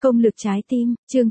Công lực trái tim, chương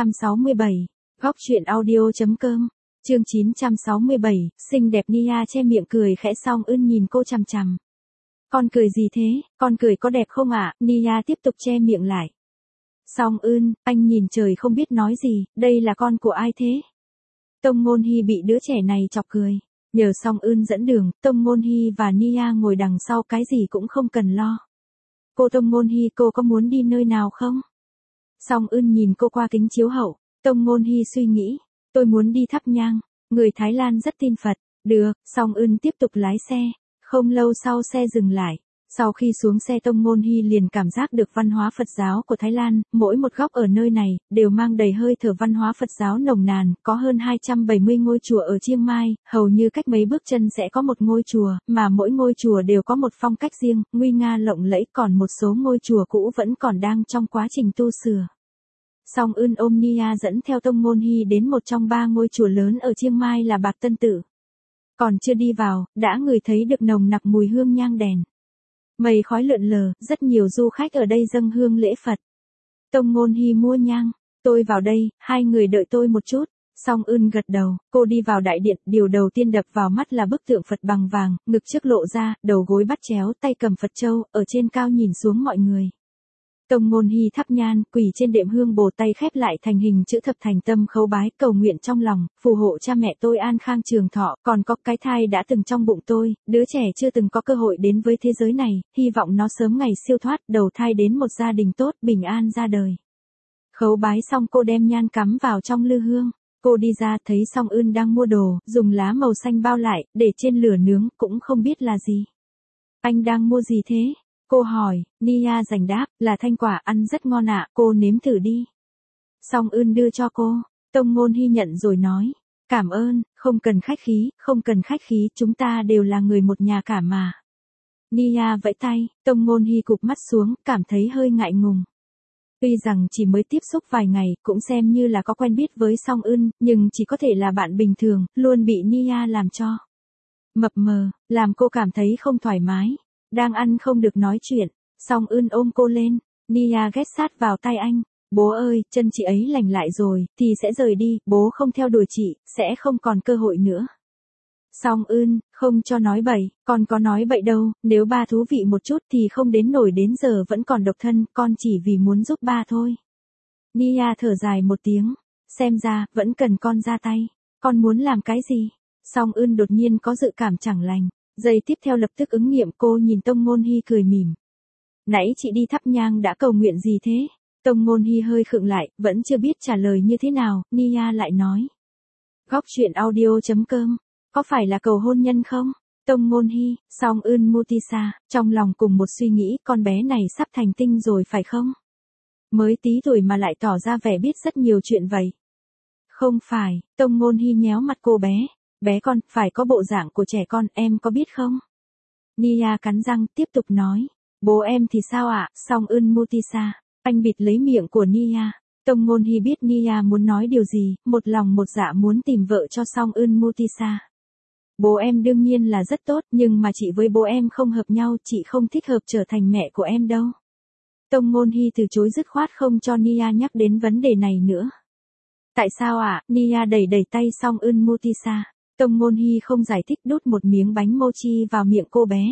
967. Góc truyện audio.com. Chương 967, xinh đẹp Nia che miệng cười khẽ Song Eun nhìn cô chằm chằm. Con cười gì thế, con cười có đẹp không ạ? Nia tiếp tục che miệng lại. Song Eun, anh nhìn trời không biết nói gì, đây là con của ai thế? Tông Ngôn Hy bị đứa trẻ này chọc cười. Nhờ Song Eun dẫn đường, Tông Ngôn Hy và Nia ngồi đằng sau cái gì cũng không cần lo. Cô Tông Ngôn Hy, cô có muốn đi nơi nào không? Song Eun nhìn cô qua kính chiếu hậu. Tông Ngôn Hy suy nghĩ. Tôi muốn đi thắp nhang. Người Thái Lan rất tin Phật. Được, Song Eun tiếp tục lái xe. Không lâu sau xe dừng lại. Sau khi xuống xe Tông Ngôn Hy liền cảm giác được văn hóa Phật giáo của Thái Lan, mỗi một góc ở nơi này, đều mang đầy hơi thở văn hóa Phật giáo nồng nàn, có hơn 270 ngôi chùa ở Chiang Mai, hầu như cách mấy bước chân sẽ có một ngôi chùa, mà mỗi ngôi chùa đều có một phong cách riêng, nguy nga lộng lẫy, còn một số ngôi chùa cũ vẫn còn đang trong quá trình tu sửa. Song Eun ôm Nia dẫn theo Tông Ngôn Hy đến một trong 3 ngôi chùa lớn ở Chiang Mai là Bạc Tân Tự. Còn chưa đi vào, đã ngửi thấy được nồng nặc mùi hương nhang đèn. Mây khói lượn lờ, rất nhiều du khách ở đây dâng hương lễ Phật. Tông Ngôn Hy mua nhang. Tôi vào đây, hai người đợi tôi một chút. Song Eun gật đầu, cô đi vào đại điện, điều đầu tiên đập vào mắt là bức tượng Phật bằng vàng, ngực trước lộ ra, đầu gối bắt chéo, tay cầm Phật châu, ở trên cao nhìn xuống mọi người. Tông Ngôn Hy thắp nhang, quỳ trên đệm hương bồ tay khép lại thành hình chữ thập thành tâm khấu bái, cầu nguyện trong lòng, phù hộ cha mẹ tôi an khang trường thọ, còn có cái thai đã từng trong bụng tôi, đứa trẻ chưa từng có cơ hội đến với thế giới này, hy vọng nó sớm ngày siêu thoát, đầu thai đến một gia đình tốt, bình an ra đời. Khấu bái xong cô đem nhang cắm vào trong lư hương. Cô đi ra thấy Song Eun đang mua đồ, dùng lá màu xanh bao lại, để trên lửa nướng, cũng không biết là gì. Anh đang mua gì thế? Cô hỏi. Nia giành đáp, là thanh quả, ăn rất ngon ạ, cô nếm thử đi. Song Eun đưa cho cô. Tông Ngôn Hy nhận rồi nói. Cảm ơn, không cần khách khí, không cần khách khí, chúng ta đều là người một nhà cả mà. Nia vẫy tay, Tông Ngôn Hy cụp mắt xuống, cảm thấy hơi ngại ngùng. Tuy rằng chỉ mới tiếp xúc vài ngày, cũng xem như là có quen biết với Song Eun, nhưng chỉ có thể là bạn bình thường, luôn bị Nia làm cho mập mờ, làm cô cảm thấy không thoải mái. Đang ăn không được nói chuyện. Song Eun ôm cô lên. Nia ghé sát vào tay anh. Bố ơi, chân chị ấy lành lại rồi, thì sẽ rời đi, bố không theo đuổi chị, sẽ không còn cơ hội nữa. Song Eun, không cho nói bậy, con có nói bậy đâu, nếu ba thú vị một chút thì không đến nổi đến giờ vẫn còn độc thân, con chỉ vì muốn giúp ba thôi. Nia thở dài một tiếng, xem ra, vẫn cần con ra tay, con muốn làm cái gì? Song Eun đột nhiên có dự cảm chẳng lành. Giây tiếp theo lập tức ứng nghiệm, cô nhìn Tông Ngôn Hy cười mỉm. Nãy chị đi thắp nhang đã cầu nguyện gì thế? Tông Ngôn Hy hơi khựng lại, vẫn chưa biết trả lời như thế nào, Nia lại nói. Góc truyện audio.com, có phải là cầu hôn nhân không? Tông Ngôn Hy, Song Eun Mutisa, trong lòng cùng một suy nghĩ, con bé này sắp thành tinh rồi phải không? Mới tí tuổi mà lại tỏ ra vẻ biết rất nhiều chuyện vậy. Không phải, Tông Ngôn Hy nhéo mặt cô bé. Bé con, phải có bộ dạng của trẻ con, em có biết không? Nia cắn răng, tiếp tục nói. Bố em thì sao ạ? Song Eun Mutisa. Anh bịt lấy miệng của Nia. Tông Ngôn Hy biết Nia muốn nói điều gì, một lòng một dạ muốn tìm vợ cho Song Eun Mutisa. Bố em đương nhiên là rất tốt, nhưng mà chị với bố em không hợp nhau, chị không thích hợp trở thành mẹ của em đâu. Tông Ngôn Hy từ chối dứt khoát không cho Nia nhắc đến vấn đề này nữa. Tại sao ạ? Nia đẩy tay Song Eun Mutisa. Tông Ngôn Hy không giải thích, đút một miếng bánh mochi vào miệng cô bé.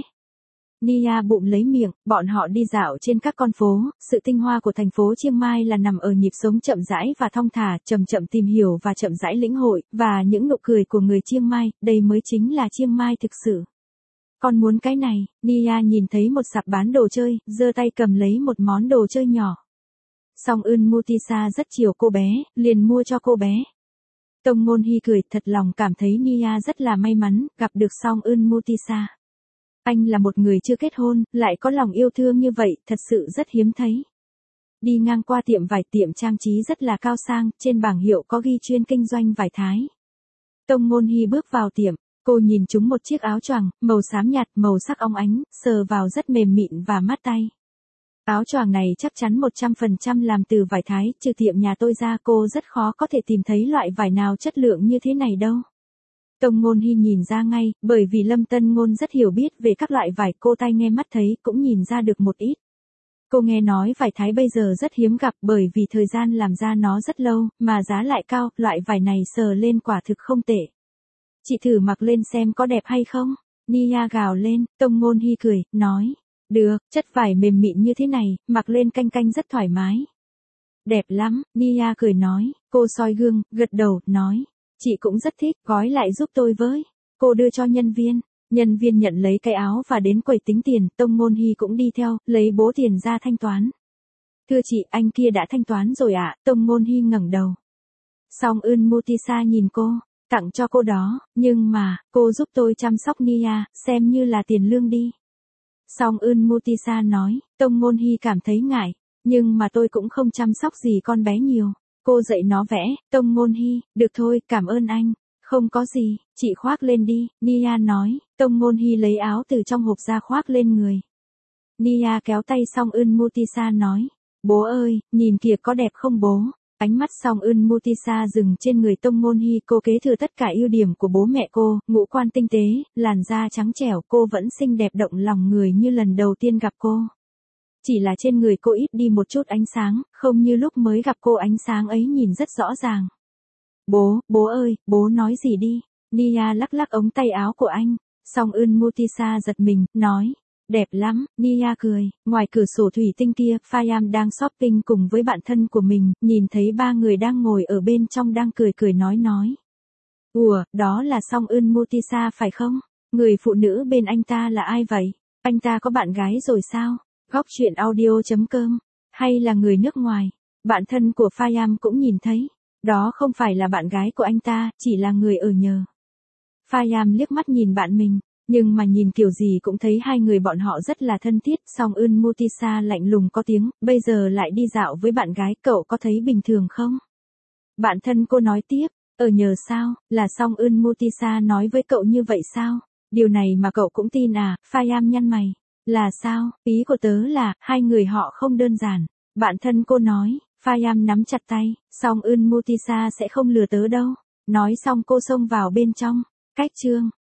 Nia bụng lấy miệng, bọn họ đi dạo trên các con phố, sự tinh hoa của thành phố Chiang Mai là nằm ở nhịp sống chậm rãi và thong thả, chậm chậm tìm hiểu và chậm rãi lĩnh hội, và những nụ cười của người Chiang Mai, đây mới chính là Chiang Mai thực sự. Con muốn cái này, Nia nhìn thấy một sạp bán đồ chơi, giơ tay cầm lấy một món đồ chơi nhỏ. Song Eun Mutisa rất chiều cô bé, liền mua cho cô bé. Tông Ngôn Hy cười, thật lòng cảm thấy Nia rất là may mắn, gặp được Song Eun Mutisa. Anh là một người chưa kết hôn, lại có lòng yêu thương như vậy, thật sự rất hiếm thấy. Đi ngang qua tiệm vải, tiệm trang trí rất là cao sang, trên bảng hiệu có ghi chuyên kinh doanh vải Thái. Tông Ngôn Hy bước vào tiệm, cô nhìn trúng một chiếc áo choàng, màu xám nhạt, màu sắc óng ánh, sờ vào rất mềm mịn và mát tay. Áo choàng này chắc chắn 100% làm từ vải Thái, trừ tiệm nhà tôi ra cô rất khó có thể tìm thấy loại vải nào chất lượng như thế này đâu. Tông Ngôn Hy nhìn ra ngay, bởi vì Lâm Tân Ngôn rất hiểu biết về các loại vải, cô tai nghe mắt thấy cũng nhìn ra được một ít. Cô nghe nói vải Thái bây giờ rất hiếm gặp bởi vì thời gian làm ra nó rất lâu, mà giá lại cao, loại vải này sờ lên quả thực không tệ. Chị thử mặc lên xem có đẹp hay không? Nia gào lên, Tông Ngôn Hy cười, nói. Được, chất vải mềm mịn như thế này, mặc lên canh canh rất thoải mái. Đẹp lắm, Nia cười nói, cô soi gương, gật đầu, nói. Chị cũng rất thích, gói lại giúp tôi với. Cô đưa cho nhân viên. Nhân viên nhận lấy cái áo và đến quầy tính tiền, Tông Ngôn Hy cũng đi theo, lấy bố tiền ra thanh toán. Thưa chị, anh kia đã thanh toán rồi ạ, Tông Ngôn Hy ngẩng đầu. Song Eun Mutisa nhìn cô, tặng cho cô đó, nhưng mà, cô giúp tôi chăm sóc Nia, xem như là tiền lương đi. Song Eun Mutisa nói, Tông Ngôn Hy cảm thấy ngại, nhưng mà tôi cũng không chăm sóc gì con bé nhiều. Cô dạy nó vẽ, Tông Ngôn Hy, được thôi, cảm ơn anh. Không có gì, chị khoác lên đi, Nia nói, Tông Ngôn Hy lấy áo từ trong hộp ra khoác lên người. Nia kéo tay Song Eun Mutisa nói, bố ơi, nhìn kìa có đẹp không bố? Ánh mắt Song Eun Mutisa dừng trên người Tông Ngôn Hy, cô kế thừa tất cả ưu điểm của bố mẹ cô, ngũ quan tinh tế, làn da trắng trẻo, cô vẫn xinh đẹp động lòng người như lần đầu tiên gặp cô. Chỉ là trên người cô ít đi một chút ánh sáng, không như lúc mới gặp cô ánh sáng ấy nhìn rất rõ ràng. Bố ơi, bố nói gì đi? Nia lắc lắc ống tay áo của anh. Song Eun Mutisa giật mình, nói. Đẹp lắm, Nia cười, ngoài cửa sổ thủy tinh kia, Fayam đang shopping cùng với bạn thân của mình, nhìn thấy ba người đang ngồi ở bên trong đang cười cười nói. Ủa, đó là Song Eun Mutisa phải không? Người phụ nữ bên anh ta là ai vậy? Anh ta có bạn gái rồi sao? Góc truyện audio.com. Hay là người nước ngoài? Bạn thân của Fayam cũng nhìn thấy. Đó không phải là bạn gái của anh ta, chỉ là người ở nhờ. Fayam liếc mắt nhìn bạn mình, nhưng mà nhìn kiểu gì cũng thấy hai người bọn họ rất là thân thiết. Song Eun Mutisa lạnh lùng có tiếng, bây giờ lại đi dạo với bạn gái, cậu có thấy bình thường không? Bạn thân cô nói tiếp, ở nhờ sao, là Song Eun Mutisa nói với cậu như vậy sao? Điều này mà cậu cũng tin à? Fayam nhăn mày. Là sao, ý của tớ là, hai người họ không đơn giản. Bạn thân cô nói, Fayam nắm chặt tay, Song Eun Mutisa sẽ không lừa tớ đâu. Nói xong cô xông vào bên trong. Cách chương